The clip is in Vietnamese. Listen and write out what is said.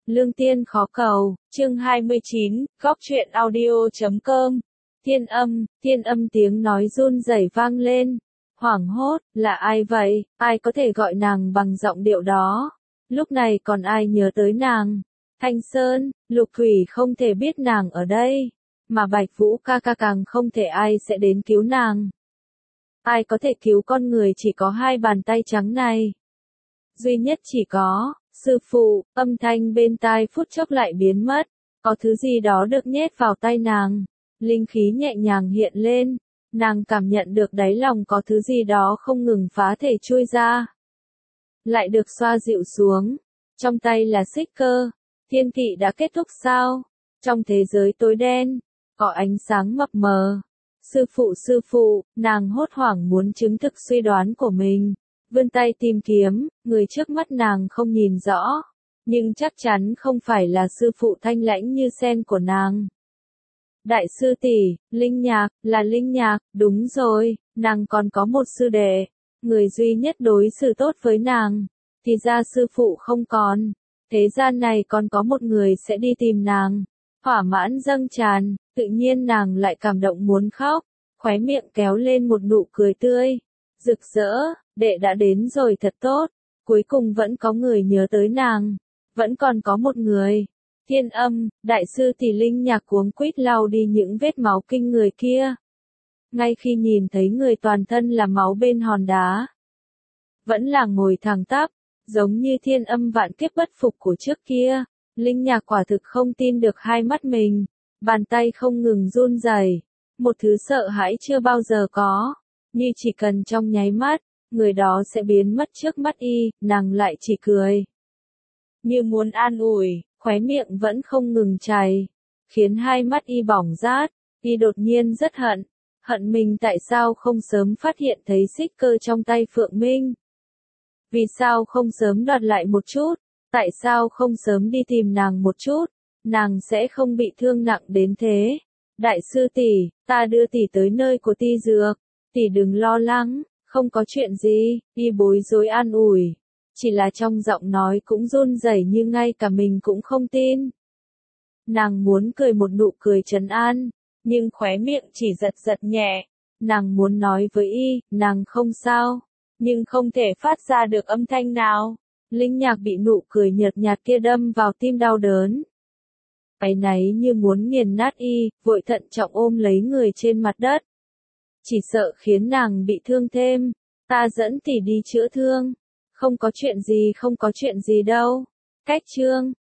Lương tiên khó cầu, chương 29, góc truyện audio.com. Thiên âm tiếng nói run rẩy vang lên. Hoảng hốt, là ai vậy, ai có thể gọi nàng bằng giọng điệu đó? Lúc này còn ai nhớ tới nàng? Thanh Sơn, Lục Thủy không thể biết nàng ở đây, mà Bạch Vũ ca ca càng không thể ai sẽ đến cứu nàng. Ai có thể cứu con người chỉ có hai bàn tay trắng này? Duy nhất chỉ có, sư phụ, âm thanh bên tai phút chốc lại biến mất, có thứ gì đó được nhét vào tay nàng, linh khí nhẹ nhàng hiện lên, nàng cảm nhận được đáy lòng có thứ gì đó không ngừng phá thể chui ra, lại được xoa dịu xuống, trong tay là xích cơ, thiên kỵ đã kết thúc sao? Trong thế giới tối đen, có ánh sáng mập mờ. Sư phụ, nàng hốt hoảng muốn chứng thực suy đoán của mình. Vươn tay tìm kiếm, người trước mắt nàng không nhìn rõ, nhưng chắc chắn không phải là sư phụ thanh lãnh như sen của nàng. Đại sư tỷ, Linh Nhạc, là Linh Nhạc, đúng rồi, nàng còn có một sư đệ, người duy nhất đối xử tốt với nàng, thì ra sư phụ không còn, thế gian này còn có một người sẽ đi tìm nàng. Hỏa mãn dâng tràn, tự nhiên nàng lại cảm động muốn khóc, khóe miệng kéo lên một nụ cười tươi, rực rỡ. Đệ đã đến rồi thật tốt, cuối cùng vẫn có người nhớ tới nàng, vẫn còn có một người. Thiên âm, đại sư thì Linh Nhạc cuống quýt lau đi những vết máu kinh người kia. Ngay khi nhìn thấy người toàn thân là máu bên hòn đá, vẫn là ngồi thẳng tắp, giống như thiên âm vạn kiếp bất phục của trước kia, Linh Nhạc quả thực không tin được hai mắt mình, bàn tay không ngừng run rẩy, một thứ sợ hãi chưa bao giờ có, như chỉ cần trong nháy mắt, người đó sẽ biến mất trước mắt y, nàng lại chỉ cười. Như muốn an ủi, khóe miệng vẫn không ngừng chảy, khiến hai mắt y bỏng rát, y đột nhiên rất hận mình tại sao không sớm phát hiện thấy xích cơ trong tay Phượng Minh. Vì sao không sớm đoạt lại một chút, tại sao không sớm đi tìm nàng một chút, nàng sẽ không bị thương nặng đến thế. Đại sư tỷ, ta đưa tỷ tới nơi của Ti Dược, tỷ đừng lo lắng. Không có chuyện gì, y bối rối an ủi. Chỉ là trong giọng nói cũng run rẩy như ngay cả mình cũng không tin. Nàng muốn cười một nụ cười trấn an, nhưng khóe miệng chỉ giật nhẹ. Nàng muốn nói với y, nàng không sao, nhưng không thể phát ra được âm thanh nào. Linh Nhạc bị nụ cười nhợt nhạt kia đâm vào tim đau đớn. Áy náy như muốn nghiền nát y, vội thận trọng ôm lấy người trên mặt đất. Chỉ sợ khiến nàng bị thương thêm, ta dẫn tỷ đi chữa thương. Không có chuyện gì đâu. Cách chương